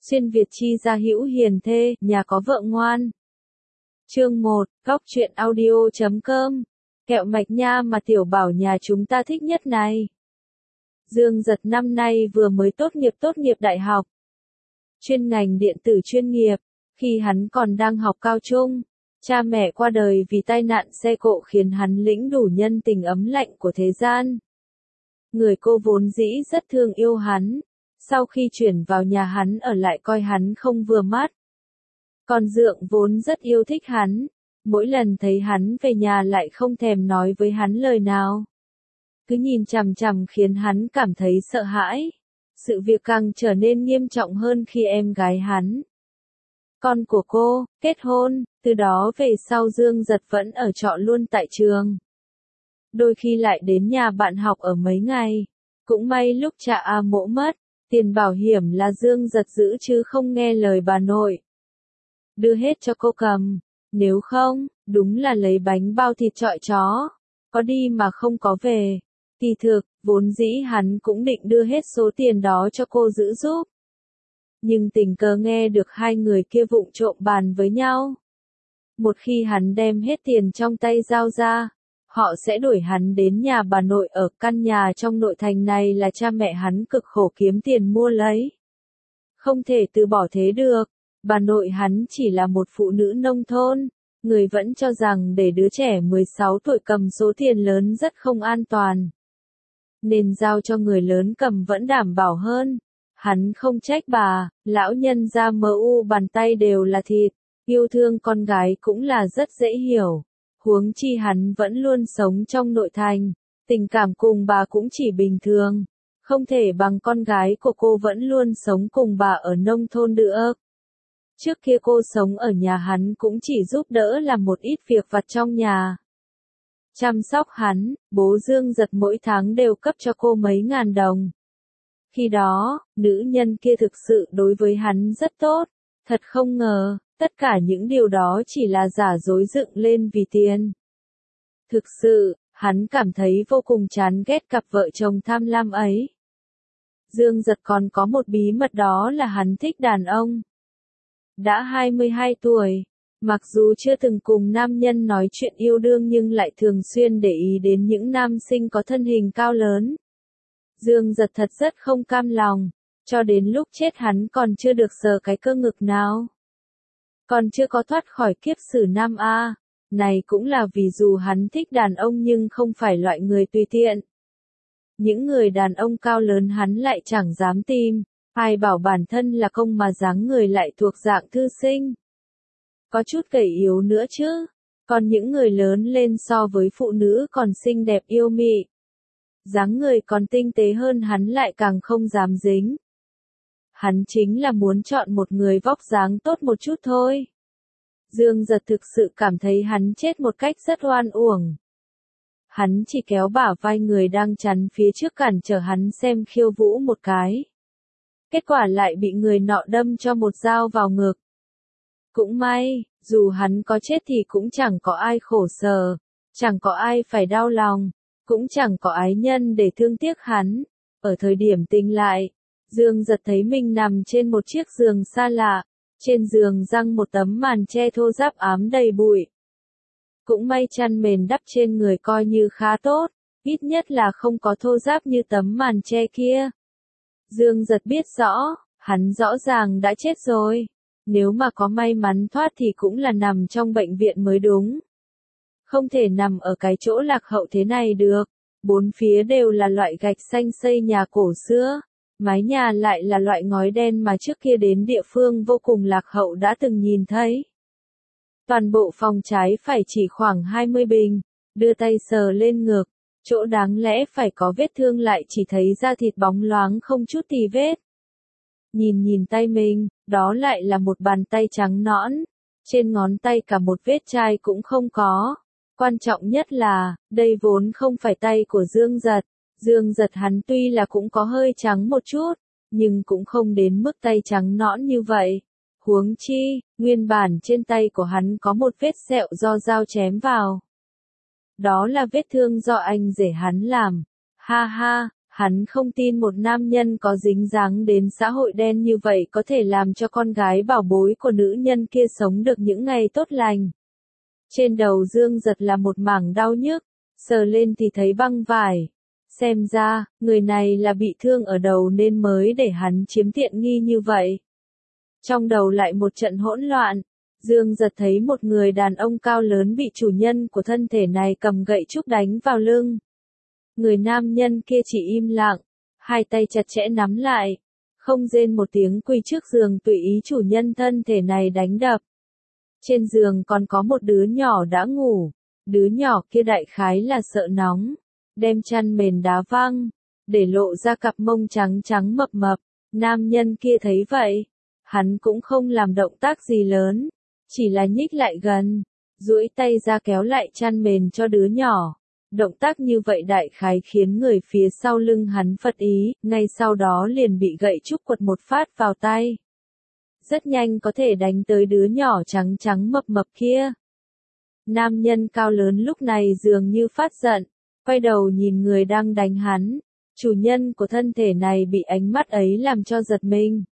Xuyên Việt chi gia hữu hiền thê, nhà có vợ ngoan. Chương 1, Góc truyện audio.com. Kẹo mạch nha mà tiểu bảo nhà chúng ta thích nhất này. Dương Giật năm nay vừa mới tốt nghiệp đại học. Chuyên ngành điện tử chuyên nghiệp. Khi hắn còn đang học cao trung, cha mẹ qua đời vì tai nạn xe cộ khiến hắn lĩnh đủ nhân tình ấm lạnh của thế gian. Người cô vốn dĩ rất thương yêu hắn, sau khi chuyển vào nhà hắn ở lại coi hắn không vừa mắt. Con Dượng vốn rất yêu thích hắn, mỗi lần thấy hắn về nhà lại không thèm nói với hắn lời nào. Cứ nhìn chằm chằm khiến hắn cảm thấy sợ hãi. Sự việc càng trở nên nghiêm trọng hơn khi em gái hắn, con của cô, kết hôn, từ đó về sau Dương Giật vẫn ở trọ luôn tại trường. Đôi khi lại đến nhà bạn học ở mấy ngày. Cũng may lúc cha A Mỗ mất, tiền bảo hiểm là Dương Giật giữ chứ không nghe lời bà nội. Đưa hết cho cô cầm, nếu không, đúng là lấy bánh bao thịt chọi chó, có đi mà không có về. Kỳ thực, vốn dĩ hắn cũng định đưa hết số tiền đó cho cô giữ giúp. Nhưng tình cờ nghe được hai người kia vụng trộm bàn với nhau. Một khi hắn đem hết tiền trong tay giao ra, họ sẽ đuổi hắn đến nhà bà nội ở căn nhà trong nội thành này là cha mẹ hắn cực khổ kiếm tiền mua lấy. Không thể từ bỏ thế được, bà nội hắn chỉ là một phụ nữ nông thôn, người vẫn cho rằng để đứa trẻ 16 tuổi cầm số tiền lớn rất không an toàn. Nên giao cho người lớn cầm vẫn đảm bảo hơn. Hắn không trách bà, lão nhân ra bàn tay đều là thịt, yêu thương con gái cũng là rất dễ hiểu. Huống chi hắn vẫn luôn sống trong nội thành, tình cảm cùng bà cũng chỉ bình thường, không thể bằng con gái của cô vẫn luôn sống cùng bà ở nông thôn được. Trước kia cô sống ở nhà hắn cũng chỉ giúp đỡ làm một ít việc vặt trong nhà. Chăm sóc hắn, bố Dương Giật mỗi tháng đều cấp cho cô mấy ngàn đồng. Khi đó, nữ nhân kia thực sự đối với hắn rất tốt, thật không ngờ, tất cả những điều đó chỉ là giả dối dựng lên vì tiền. Thực sự, hắn cảm thấy vô cùng chán ghét cặp vợ chồng tham lam ấy. Dương Giật còn có một bí mật đó là hắn thích đàn ông. Đã 22 tuổi, mặc dù chưa từng cùng nam nhân nói chuyện yêu đương nhưng lại thường xuyên để ý đến những nam sinh có thân hình cao lớn. Dương Giật thật rất không cam lòng, cho đến lúc chết hắn còn chưa được sờ cái cơ ngực nào. Còn chưa có thoát khỏi kiếp sử nam A, này cũng là vì dù hắn thích đàn ông nhưng không phải loại người tùy tiện. Những người đàn ông cao lớn hắn lại chẳng dám tìm, ai bảo bản thân là công mà dáng người lại thuộc dạng thư sinh. Có chút gầy yếu nữa chứ, còn những người lớn lên so với phụ nữ còn xinh đẹp yêu mị. Dáng người còn tinh tế hơn hắn lại càng không dám dính. Hắn chính là muốn chọn một người vóc dáng tốt một chút thôi. Dương Giật thực sự cảm thấy hắn chết một cách rất oan uổng. Hắn chỉ kéo bả vai người đang chắn phía trước cản trở hắn xem khiêu vũ một cái. Kết quả lại bị người nọ đâm cho một dao vào ngực. Cũng may, dù hắn có chết thì cũng chẳng có ai khổ sở, chẳng có ai phải đau lòng, cũng chẳng có ái nhân để thương tiếc hắn. Ở thời điểm tỉnh lại, Dương Giật thấy mình nằm trên một chiếc giường xa lạ, trên giường giăng một tấm màn che thô ráp ám đầy bụi. Cũng may chăn mền đắp trên người coi như khá tốt, ít nhất là không có thô ráp như tấm màn che kia. Dương Giật biết rõ, hắn rõ ràng đã chết rồi. Nếu mà có may mắn thoát thì cũng là nằm trong bệnh viện mới đúng. Không thể nằm ở cái chỗ lạc hậu thế này được. Bốn phía đều là loại gạch xanh xây nhà cổ xưa. Mái nhà lại là loại ngói đen mà trước kia đến địa phương vô cùng lạc hậu đã từng nhìn thấy. Toàn bộ phòng trái phải chỉ khoảng 20 bình. Đưa tay sờ lên ngực. Chỗ đáng lẽ phải có vết thương lại chỉ thấy da thịt bóng loáng không chút tì vết. Nhìn tay mình, đó lại là một bàn tay trắng nõn. Trên ngón tay cả một vết chai cũng không có. Quan trọng nhất là, đây vốn không phải tay của Dương Giật. Dương Giật hắn tuy là cũng có hơi trắng một chút, nhưng cũng không đến mức tay trắng nõn như vậy. Huống chi, nguyên bản trên tay của hắn có một vết sẹo do dao chém vào. Đó là vết thương do anh rể hắn làm. Ha ha, Hắn không tin một nam nhân có dính dáng đến xã hội đen như vậy có thể làm cho con gái bảo bối của nữ nhân kia sống được những ngày tốt lành. Trên đầu Dương Giật là một mảng đau nhức, sờ lên thì thấy băng vải. Xem ra, người này là bị thương ở đầu nên mới để hắn chiếm tiện nghi như vậy. Trong đầu lại một trận hỗn loạn, Dương Giật thấy một người đàn ông cao lớn bị chủ nhân của thân thể này cầm gậy trúc đánh vào lưng. Người nam nhân kia chỉ im lặng, hai tay chặt chẽ nắm lại, không rên một tiếng quỳ trước giường tùy ý chủ nhân thân thể này đánh đập. Trên giường còn có một đứa nhỏ đã ngủ, đứa nhỏ kia đại khái là sợ nóng, đem chăn mền đá văng, để lộ ra cặp mông trắng trắng mập mập. Nam nhân kia thấy vậy, hắn cũng không làm động tác gì lớn, chỉ là nhích lại gần, duỗi tay ra kéo lại chăn mền cho đứa nhỏ. Động tác như vậy đại khái khiến người phía sau lưng hắn phật ý, ngay sau đó liền bị gậy trúc quật một phát vào tay. Rất nhanh có thể đánh tới đứa nhỏ trắng trắng mập mập kia. Nam nhân cao lớn lúc này dường như phát giận, quay đầu nhìn người đang đánh hắn. Chủ nhân của thân thể này bị ánh mắt ấy làm cho giật mình.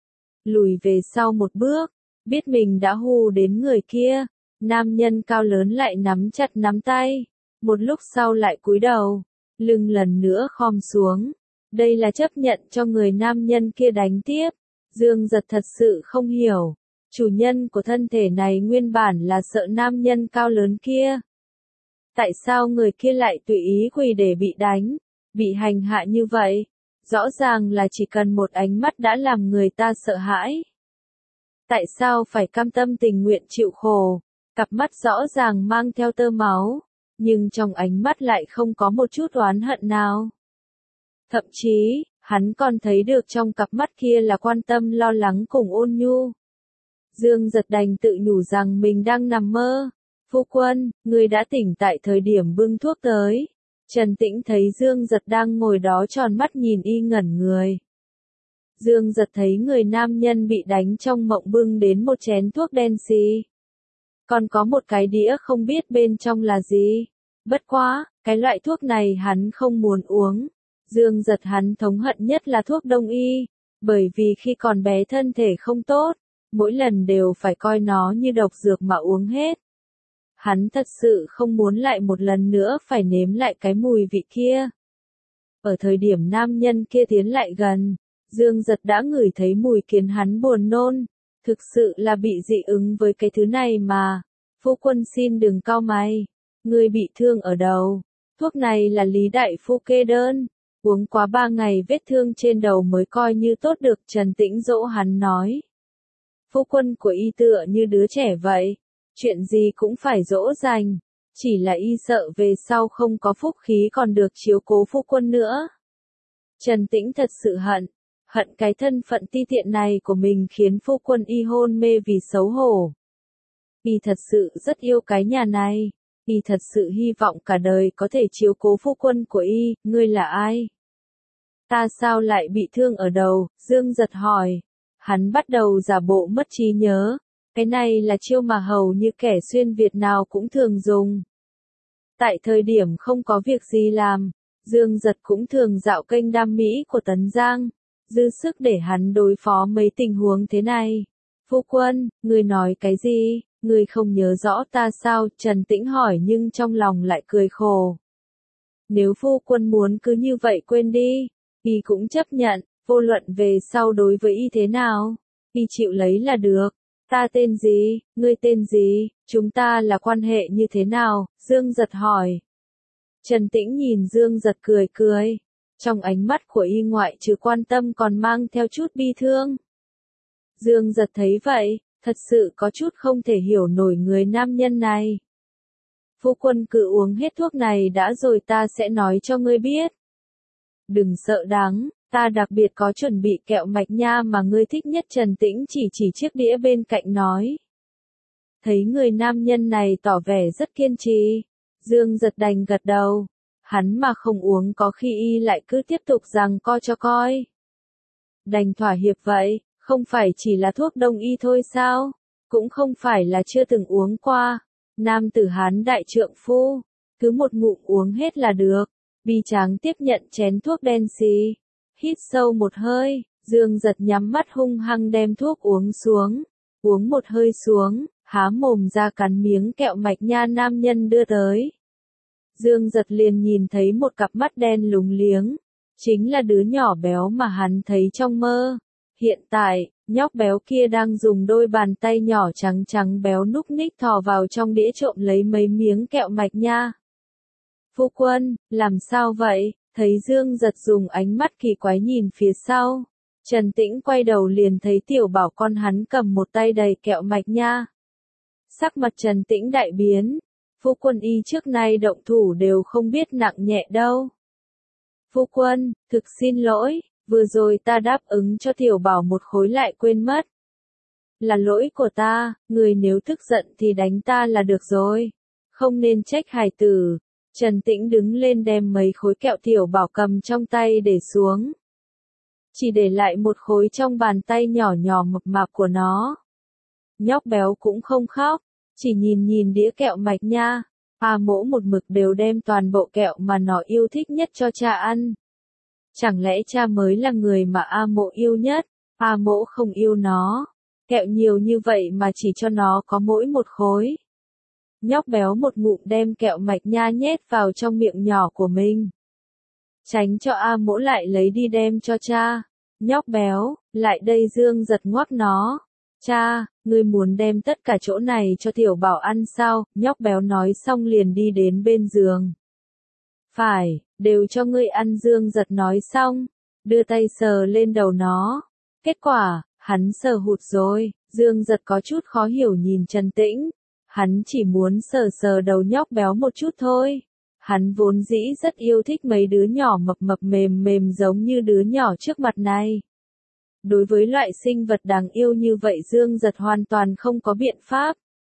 Lùi về sau một bước, biết mình đã hù đến người kia, nam nhân cao lớn lại nắm chặt nắm tay. Một lúc sau lại cúi đầu, lưng lần nữa khom xuống. Đây là chấp nhận cho người nam nhân kia đánh tiếp. Dương Giật thật sự không hiểu. Chủ nhân của thân thể này nguyên bản là sợ nam nhân cao lớn kia. Tại sao người kia lại tùy ý quỳ để bị đánh, bị hành hạ như vậy? Rõ ràng là chỉ cần một ánh mắt đã làm người ta sợ hãi. Tại sao phải cam tâm tình nguyện chịu khổ? Cặp mắt rõ ràng mang theo tơ máu, nhưng trong ánh mắt lại không có một chút oán hận nào. Thậm chí, hắn còn thấy được trong cặp mắt kia là quan tâm lo lắng cùng ôn nhu. Dương Giật đành tự nhủ rằng mình đang nằm mơ. Phu quân, người đã tỉnh tại thời điểm bưng thuốc tới. Trần Tĩnh thấy Dương Giật đang ngồi đó tròn mắt nhìn y ngẩn người. Dương Giật thấy người nam nhân bị đánh trong mộng bưng đến một chén thuốc đen xì. Còn có một cái đĩa không biết bên trong là gì. Bất quá, cái loại thuốc này hắn không muốn uống. Dương Giật hắn thống hận nhất là thuốc đông y, bởi vì khi còn bé thân thể không tốt, mỗi lần đều phải coi nó như độc dược mà uống hết. Hắn thật sự không muốn lại một lần nữa phải nếm lại cái mùi vị kia. Ở thời điểm nam nhân kia tiến lại gần, Dương Giật đã ngửi thấy mùi khiến hắn buồn nôn, thực sự là bị dị ứng với cái thứ này mà. Phu quân xin đừng cau mày, người bị thương ở đầu, thuốc này là Lý đại phu kê đơn, uống quá 3 ngày vết thương trên đầu mới coi như tốt được. Trần Tĩnh dỗ hắn nói. Phu quân của y tựa như đứa trẻ vậy, chuyện gì cũng phải dỗ dành, chỉ là y sợ về sau không có phúc khí còn được chiếu cố phu quân nữa. Trần Tĩnh thật sự hận cái thân phận ti tiện này của mình khiến phu quân y hôn mê vì xấu hổ. Y thật sự rất yêu cái nhà này, y thật sự hy vọng cả đời có thể chiếu cố phu quân của y. Ngươi là ai? Ta sao lại bị thương ở đầu? Dương Giật hỏi. Hắn bắt đầu giả bộ mất trí nhớ. Cái này là chiêu mà hầu như kẻ xuyên Việt nào cũng thường dùng. Tại thời điểm không có việc gì làm, Dương Giật cũng thường dạo kênh đam mỹ của Tấn Giang, dư sức để hắn đối phó mấy tình huống thế này. Phu quân, ngươi nói cái gì? Ngươi không nhớ rõ ta sao? Trần Tĩnh hỏi nhưng trong lòng lại cười khổ. Nếu phu quân muốn cứ như vậy quên đi, y cũng chấp nhận, vô luận về sau đối với y thế nào, y chịu lấy là được. Ta tên gì, ngươi tên gì, chúng ta là quan hệ như thế nào? Dương Giật hỏi. Trần Tĩnh nhìn Dương Giật cười cười. Trong ánh mắt của y ngoại trừ quan tâm còn mang theo chút bi thương. Dương Giật thấy vậy, thật sự có chút không thể hiểu nổi người nam nhân này. Phu quân cứ uống hết thuốc này đã rồi ta sẽ nói cho ngươi biết. Đừng sợ đắng, ta đặc biệt có chuẩn bị kẹo mạch nha mà ngươi thích nhất. Trần Tĩnh chỉ chiếc đĩa bên cạnh nói. Thấy người nam nhân này tỏ vẻ rất kiên trì, Dương Giật đành gật đầu. Hắn mà không uống có khi y lại cứ tiếp tục giằng co cho coi. Đành thỏa hiệp vậy, không phải chỉ là thuốc đông y thôi sao? Cũng không phải là chưa từng uống qua. Nam tử Hán đại trượng phu, cứ một ngụm uống hết là được. Bi Tráng tiếp nhận chén thuốc đen xì. Hít sâu một hơi, Dương Giật nhắm mắt hung hăng đem thuốc uống xuống. Uống một hơi xuống, há mồm ra cắn miếng kẹo mạch nha nam nhân đưa tới. Dương Giật liền nhìn thấy một cặp mắt đen lúng liếng. Chính là đứa nhỏ béo mà hắn thấy trong mơ. Hiện tại, nhóc béo kia đang dùng đôi bàn tay nhỏ trắng trắng béo núc ních thò vào trong đĩa trộm lấy mấy miếng kẹo mạch nha. Phu quân, làm sao vậy? Thấy Dương Giật dùng ánh mắt kỳ quái nhìn phía sau. Trần Tĩnh quay đầu liền thấy tiểu bảo con hắn cầm một tay đầy kẹo mạch nha. Sắc mặt Trần Tĩnh đại biến. Phu quân y trước nay động thủ đều không biết nặng nhẹ đâu. Phu quân, thực xin lỗi, vừa rồi ta đáp ứng cho tiểu bảo một khối lại quên mất. Là lỗi của ta, người nếu tức giận thì đánh ta là được rồi. Không nên trách hài tử. Trần Tĩnh đứng lên đem mấy khối kẹo tiểu bảo cầm trong tay để xuống. Chỉ để lại một khối trong bàn tay nhỏ nhỏ mập mạp của nó. Nhóc béo cũng không khóc, chỉ nhìn đĩa kẹo mạch nha. A Mỗ một mực đều đem toàn bộ kẹo mà nó yêu thích nhất cho cha ăn. Chẳng lẽ cha mới là người mà A Mỗ yêu nhất? A Mỗ không yêu nó. Kẹo nhiều như vậy mà chỉ cho nó có mỗi một khối. Nhóc béo một ngụm đem kẹo mạch nha nhét vào trong miệng nhỏ của mình. Tránh cho A Mỗ lại lấy đi đem cho cha. Nhóc béo, lại đây Dương Giật ngoắc nó. Cha, ngươi muốn đem tất cả chỗ này cho tiểu bảo ăn sao? Nhóc béo nói xong liền đi đến bên giường. Phải, đều cho ngươi ăn. Dương Giật nói xong, đưa tay sờ lên đầu nó. Kết quả, hắn sờ hụt rồi. Dương Giật có chút khó hiểu nhìn Trần Tĩnh. Hắn chỉ muốn sờ sờ đầu nhóc béo một chút thôi. Hắn vốn dĩ rất yêu thích mấy đứa nhỏ mập mập mềm mềm giống như đứa nhỏ trước mặt này. Đối với loại sinh vật đáng yêu như vậy Dương Giật hoàn toàn không có biện pháp.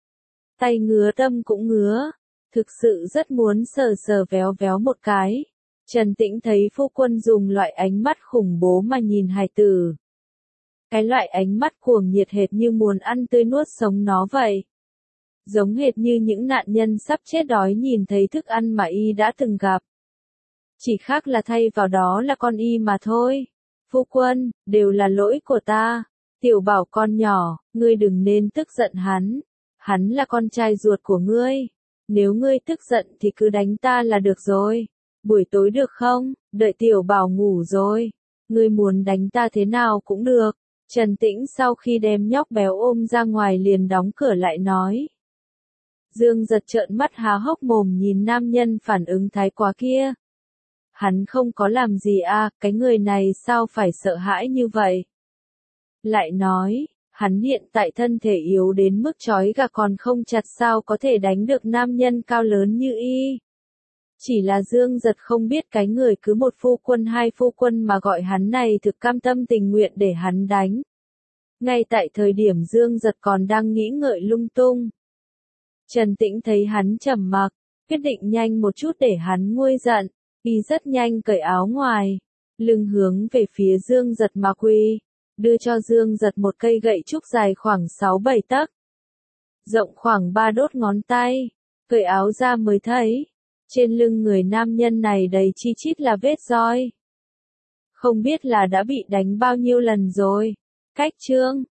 Tay ngứa tâm cũng ngứa. Thực sự rất muốn sờ sờ véo véo một cái. Trần Tĩnh thấy phu quân dùng loại ánh mắt khủng bố mà nhìn hài tử. Cái loại ánh mắt cuồng nhiệt hệt như muốn ăn tươi nuốt sống nó vậy. Giống hệt như những nạn nhân sắp chết đói nhìn thấy thức ăn mà y đã từng gặp. Chỉ khác là thay vào đó là con y mà thôi. Phu quân, đều là lỗi của ta. Tiểu bảo con nhỏ, ngươi đừng nên tức giận hắn. Hắn là con trai ruột của ngươi. Nếu ngươi tức giận thì cứ đánh ta là được rồi. Buổi tối được không? Đợi tiểu bảo ngủ rồi. Ngươi muốn đánh ta thế nào cũng được. Trần Tĩnh sau khi đem nhóc béo ôm ra ngoài liền đóng cửa lại nói. Dương Giật trợn mắt há hốc mồm nhìn nam nhân phản ứng thái quá kia. Hắn không có làm gì à, cái người này sao phải sợ hãi như vậy? Lại nói, hắn hiện tại thân thể yếu đến mức trói gà còn không chặt sao có thể đánh được nam nhân cao lớn như y. Chỉ là Dương Giật không biết cái người cứ một phu quân hai phu quân mà gọi hắn này thực cam tâm tình nguyện để hắn đánh. Ngay tại thời điểm Dương Giật còn đang nghĩ ngợi lung tung. Trần Tĩnh thấy hắn trầm mặc, quyết định nhanh một chút để hắn nguôi giận, y rất nhanh cởi áo ngoài, lưng hướng về phía Dương Giật mà quỳ, đưa cho Dương Giật một cây gậy trúc dài khoảng 6-7 tấc, rộng khoảng 3 đốt ngón tay, cởi áo ra mới thấy, trên lưng người nam nhân này đầy chi chít là vết roi. Không biết là đã bị đánh bao nhiêu lần rồi. Cách chương